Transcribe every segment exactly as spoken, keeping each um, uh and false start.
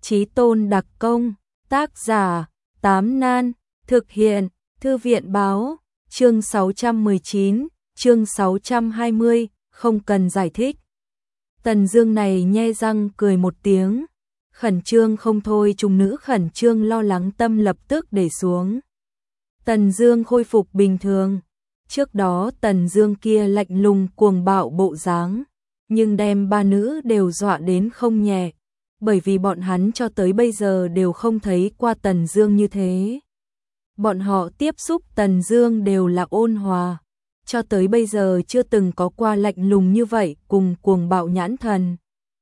Chí tôn đặc công, tác giả, Tám Nan, thực hiện, Thư viện báo, chương sáu trăm mười chín, chương sáu trăm hai mươi, không cần giải thích. Tần Dương này nhe răng cười một tiếng, khẩn trương không thôi, trùng nữ khẩn trương lo lắng tâm lập tức để xuống. Tần Dương khôi phục bình thường, trước đó Tần Dương kia lạnh lùng cuồng bạo bộ dáng, nhưng đem ba nữ đều dọa đến không nhẹ, bởi vì bọn hắn cho tới bây giờ đều không thấy qua Tần Dương như thế. Bọn họ tiếp xúc Tần Dương đều là ôn hòa, cho tới bây giờ chưa từng có qua lạnh lùng như vậy cùng cuồng bạo nhãn thần.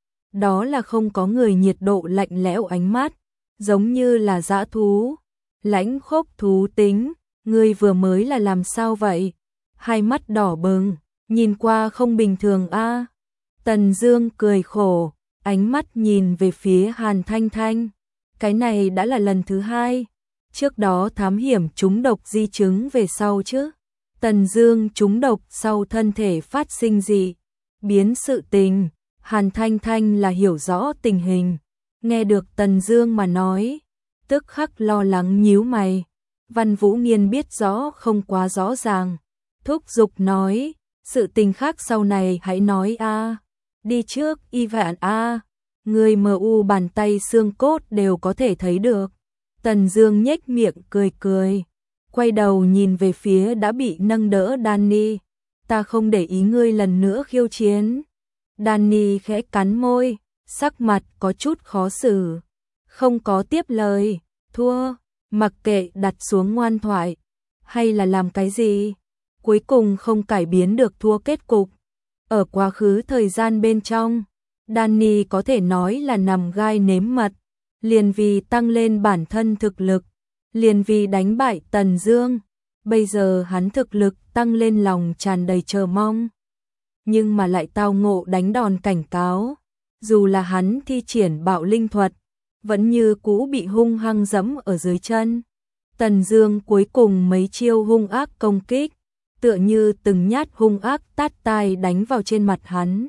Đó là không có người nhiệt độ lạnh lẽo ánh mắt, giống như là dã thú, lãnh khốc thú tính, ngươi vừa mới là làm sao vậy? Hai mắt đỏ bừng, nhìn qua không bình thường a. À. Tần Dương cười khổ, ánh mắt nhìn về phía Hàn Thanh Thanh. Cái này đã là lần thứ hai, trước đó thám hiểm trúng độc di chứng về sau chứ. Tần Dương trúng độc sau thân thể phát sinh gì? Biến sự tình, Hàn Thanh Thanh là hiểu rõ tình hình, nghe được Tần Dương mà nói, tức khắc lo lắng nhíu mày. Văn Vũ Nghiên biết rõ không quá rõ ràng, thúc giục nói, sự tình khác sau này hãy nói a. À. Đi trước y vạn a, à. Người mờ u bàn tay xương cốt đều có thể thấy được. Tần Dương nhếch miệng cười cười, quay đầu nhìn về phía đã bị nâng đỡ Danny, ta không để ý ngươi lần nữa khiêu chiến. Danny khẽ cắn môi, sắc mặt có chút khó xử, không có tiếp lời, thua, mặc kệ đặt xuống ngoan thoại, hay là làm cái gì, cuối cùng không cải biến được thua kết cục. Ở quá khứ thời gian bên trong, Danny có thể nói là nằm gai nếm mật, liền vì tăng lên bản thân thực lực, liền vì đánh bại Tần Dương, bây giờ hắn thực lực tăng lên lòng tràn đầy chờ mong, nhưng mà lại tao ngộ đánh đòn cảnh cáo, dù là hắn thi triển bạo linh thuật, vẫn như cũ bị hung hăng giẫm ở dưới chân. Tần Dương cuối cùng mấy chiêu hung ác công kích, tựa như từng nhát hung ác tát tai đánh vào trên mặt hắn,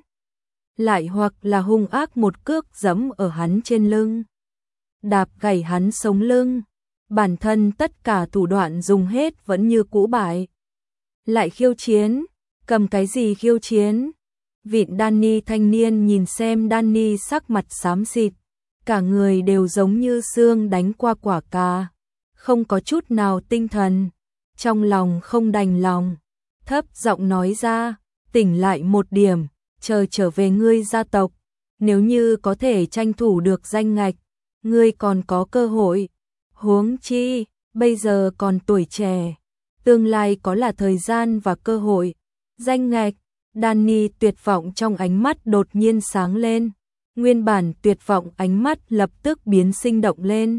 lại hoặc là hung ác một cước giẫm ở hắn trên lưng, đạp gãy hắn sống lưng, bản thân tất cả thủ đoạn dùng hết vẫn như cũ bại. Lại khiêu chiến, cầm cái gì khiêu chiến? Vịn Danny thanh niên nhìn xem Danny sắc mặt xám xịt, cả người đều giống như xương đánh qua quả cà, không có chút nào tinh thần, trong lòng không đành lòng, thấp giọng nói ra, tỉnh lại một điểm, chờ trở về ngươi gia tộc, nếu như có thể tranh thủ được danh ngạch, ngươi còn có cơ hội, huống chi, bây giờ còn tuổi trẻ, tương lai có là thời gian và cơ hội, danh ngạch. Danny tuyệt vọng trong ánh mắt đột nhiên sáng lên, nguyên bản tuyệt vọng ánh mắt lập tức biến sinh động lên.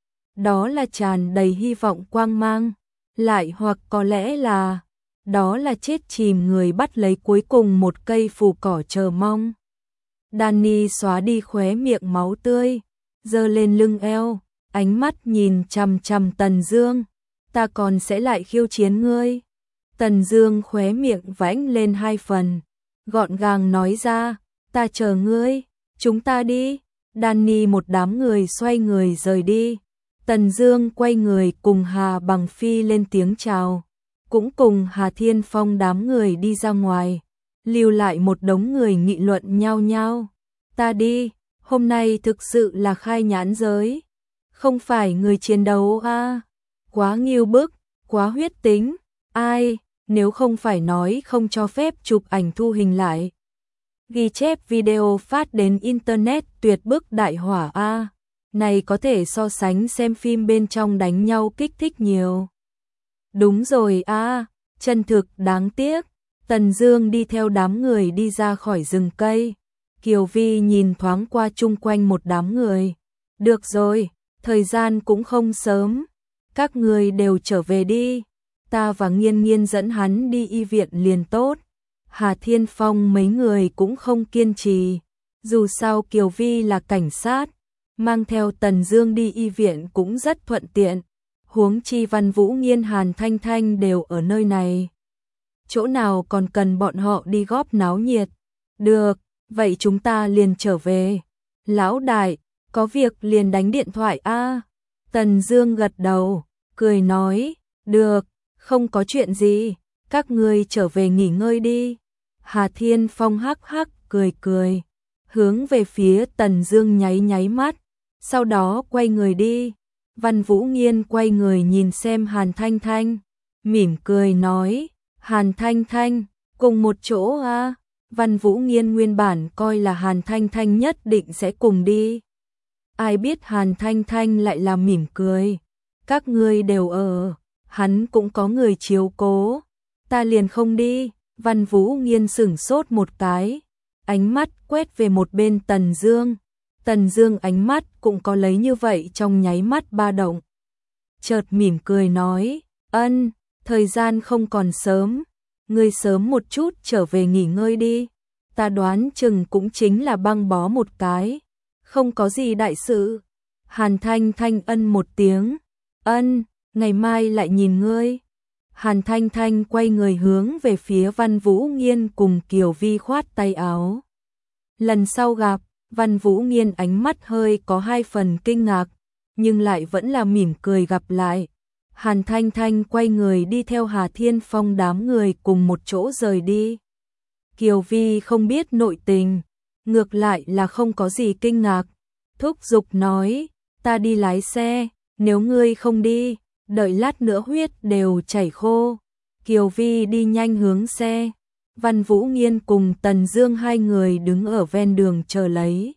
Đó là tràn đầy hy vọng quang mang, lại hoặc có lẽ là, đó là chết chìm người bắt lấy cuối cùng một cây phù cỏ chờ mong. Danny xóa đi khóe miệng máu tươi, giơ lên lưng eo, ánh mắt nhìn chằm chằm Tần Dương, ta còn sẽ lại khiêu chiến ngươi. Tần Dương khóe miệng vãnh lên hai phần, gọn gàng nói ra, ta chờ ngươi, chúng ta đi. Danny một đám người xoay người rời đi. Tần Dương quay người cùng Hà Bằng Phi lên tiếng chào, cũng cùng Hà Thiên Phong đám người đi ra ngoài, lưu lại một đống người nghị luận nhao nhao. Ta đi, hôm nay thực sự là khai nhãn giới, không phải người chiến đấu a, à. Quá nghiêu bức, quá huyết tính, ai, nếu không phải nói không cho phép chụp ảnh thu hình lại, ghi chép video phát đến internet tuyệt bức đại hỏa a, à. Này có thể so sánh xem phim bên trong đánh nhau kích thích nhiều. Đúng rồi a, à, chân thực đáng tiếc. Tần Dương đi theo đám người đi ra khỏi rừng cây. Kiều Vi nhìn thoáng qua chung quanh một đám người. Được rồi, thời gian cũng không sớm, các người đều trở về đi, ta và Nghiên Nghiên dẫn hắn đi y viện liền tốt. Hà Thiên Phong mấy người cũng không kiên trì, dù sao Kiều Vi là cảnh sát, mang theo Tần Dương đi y viện cũng rất thuận tiện, huống chi Văn Vũ Nghiên Hàn Thanh Thanh đều ở nơi này, chỗ nào còn cần bọn họ đi góp náo nhiệt. Được, vậy chúng ta liền trở về. Lão đại, Có việc liền đánh điện thoại a. Tần Dương gật đầu, cười nói, được, không có chuyện gì, các ngươi trở về nghỉ ngơi đi. Hà Thiên Phong hắc hắc cười cười, hướng về phía Tần Dương nháy nháy mắt, sau đó quay người đi. Văn Vũ Nghiên quay người nhìn xem Hàn Thanh Thanh, mỉm cười nói, Hàn Thanh Thanh, cùng một chỗ a. Văn Vũ Nghiên nguyên bản coi là Hàn Thanh Thanh nhất định sẽ cùng đi. Ai biết Hàn Thanh Thanh lại là mỉm cười, các ngươi đều ở, hắn cũng có người chiếu cố, ta liền không đi. Văn Vũ Nghiên sửng sốt một cái, ánh mắt quét về một bên Tần Dương. Tần Dương ánh mắt cũng có lấy như vậy trong nháy mắt ba động. Chợt mỉm cười nói, ân, thời gian không còn sớm, ngươi sớm một chút trở về nghỉ ngơi đi. Ta đoán chừng cũng chính là băng bó một cái, không có gì đại sự. Hàn Thanh Thanh ân một tiếng, ân, ngày mai lại nhìn ngươi. Hàn Thanh Thanh quay người hướng về phía Văn Vũ Nghiên cùng Kiều Vi khoát tay áo. Lần sau gặp, Văn Vũ Nghiên ánh mắt hơi có hai phần kinh ngạc, nhưng lại vẫn là mỉm cười gặp lại. Hàn Thanh Thanh quay người đi theo Hà Thiên Phong đám người cùng một chỗ rời đi. Kiều Vi không biết nội tình, ngược lại là không có gì kinh ngạc, thúc giục nói, ta đi lái xe, nếu ngươi không đi, đợi lát nữa huyết đều chảy khô. Kiều Vi đi nhanh hướng xe. Văn Vũ Nghiên cùng Tần Dương hai người đứng ở ven đường chờ lấy.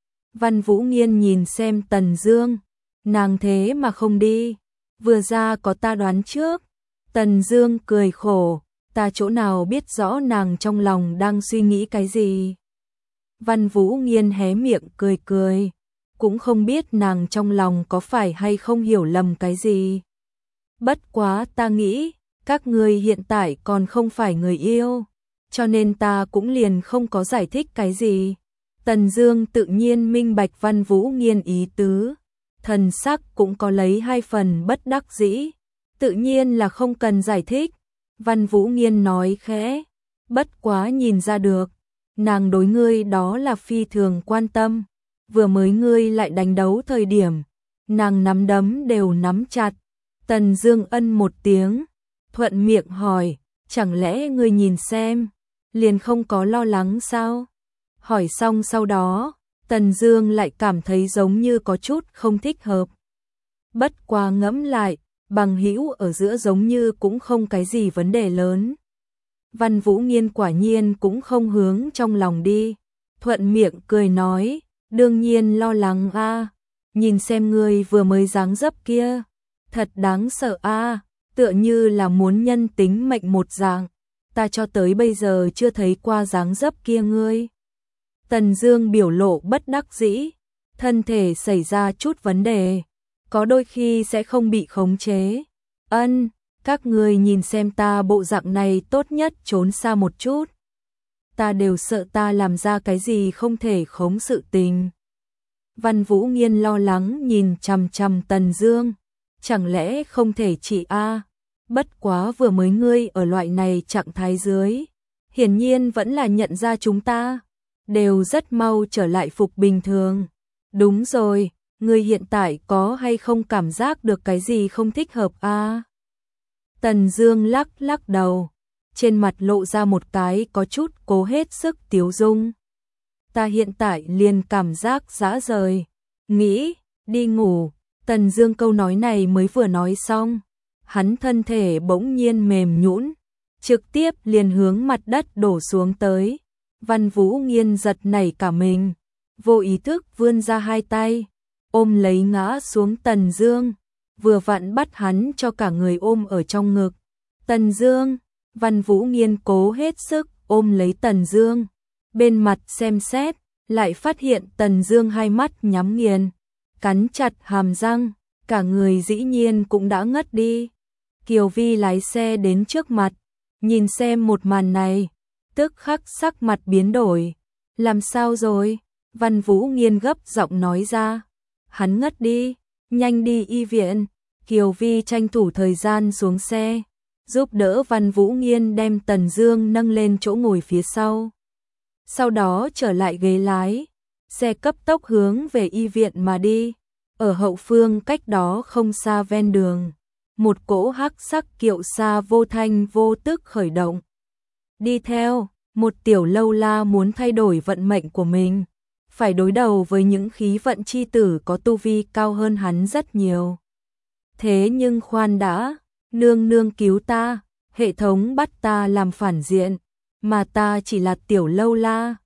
Văn Vũ Nghiên nhìn xem Tần Dương, nàng thế mà không đi, vừa ra có ta đoán trước. Tần Dương cười khổ, ta chỗ nào biết rõ nàng trong lòng đang suy nghĩ cái gì. Văn Vũ Nghiên hé miệng cười cười, cũng không biết nàng trong lòng có phải hay không hiểu lầm cái gì. Bất quá ta nghĩ, các ngươi hiện tại còn không phải người yêu, cho nên ta cũng liền không có giải thích cái gì. Tần Dương tự nhiên minh bạch Văn Vũ Nghiên ý tứ, thần sắc cũng có lấy hai phần bất đắc dĩ, tự nhiên là không cần giải thích. Văn Vũ Nghiên nói khẽ, bất quá nhìn ra được, nàng đối ngươi đó là phi thường quan tâm, vừa mới ngươi lại đánh đấu thời điểm, nàng nắm đấm đều nắm chặt. Tần Dương ân một tiếng, thuận miệng hỏi, chẳng lẽ ngươi nhìn xem, liền không có lo lắng sao? Hỏi xong sau đó, Tần Dương lại cảm thấy giống như có chút không thích hợp. Bất quá ngẫm lại, bằng hữu ở giữa giống như cũng không cái gì vấn đề lớn. Văn Vũ Nghiên quả nhiên cũng không hướng trong lòng đi, thuận miệng cười nói, đương nhiên lo lắng a, nhìn xem ngươi vừa mới dáng dấp kia, thật đáng sợ a, tựa như là muốn nhân tính mệnh một dạng, ta cho tới bây giờ chưa thấy qua dáng dấp kia ngươi. Tần Dương biểu lộ bất đắc dĩ, thân thể xảy ra chút vấn đề, có đôi khi sẽ không bị khống chế. Ân, các ngươi nhìn xem ta bộ dạng này tốt nhất trốn xa một chút. Ta đều sợ ta làm ra cái gì không thể khống sự tình. Văn Vũ Nghiên lo lắng nhìn chằm chằm Tần Dương, chẳng lẽ không thể chỉ a? Bất quá vừa mới ngươi ở loại này trạng thái dưới, hiển nhiên vẫn là nhận ra chúng ta, đều rất mau trở lại phục bình thường. Đúng rồi, ngươi hiện tại có hay không cảm giác được cái gì không thích hợp a? Tần Dương lắc lắc đầu, trên mặt lộ ra một cái có chút cố hết sức tiếu dung. Ta hiện tại liền cảm giác rã rời, nghĩ đi ngủ. Tần Dương câu nói này mới vừa nói xong, hắn thân thể bỗng nhiên mềm nhũn, trực tiếp liền hướng mặt đất đổ xuống tới. Văn Vũ Nghiên giật nảy cả mình, vô ý thức vươn ra hai tay, ôm lấy ngã xuống Tần Dương, vừa vặn bắt hắn cho cả người ôm ở trong ngực. Tần Dương, Văn Vũ Nghiên cố hết sức ôm lấy Tần Dương, bên mặt xem xét, lại phát hiện Tần Dương hai mắt nhắm nghiền, cắn chặt hàm răng, cả người dĩ nhiên cũng đã ngất đi. Kiều Vi lái xe đến trước mặt, nhìn xem một màn này, tức khắc sắc mặt biến đổi. Làm sao rồi? Văn Vũ Nghiên gấp giọng nói ra. Hắn ngất đi, nhanh đi y viện. Kiều Vi tranh thủ thời gian xuống xe, giúp đỡ Văn Vũ Nghiên đem Tần Dương nâng lên chỗ ngồi phía sau. Sau đó trở lại ghế lái, xe cấp tốc hướng về y viện mà đi. Ở hậu phương cách đó không xa ven đường, một cỗ hắc sắc kiệu xa vô thanh vô tức khởi động. Đi theo, một tiểu lâu la muốn thay đổi vận mệnh của mình, phải đối đầu với những khí vận chi tử có tu vi cao hơn hắn rất nhiều. Thế nhưng khoan đã, nương nương cứu ta, hệ thống bắt ta làm phản diện, mà ta chỉ là tiểu lâu la,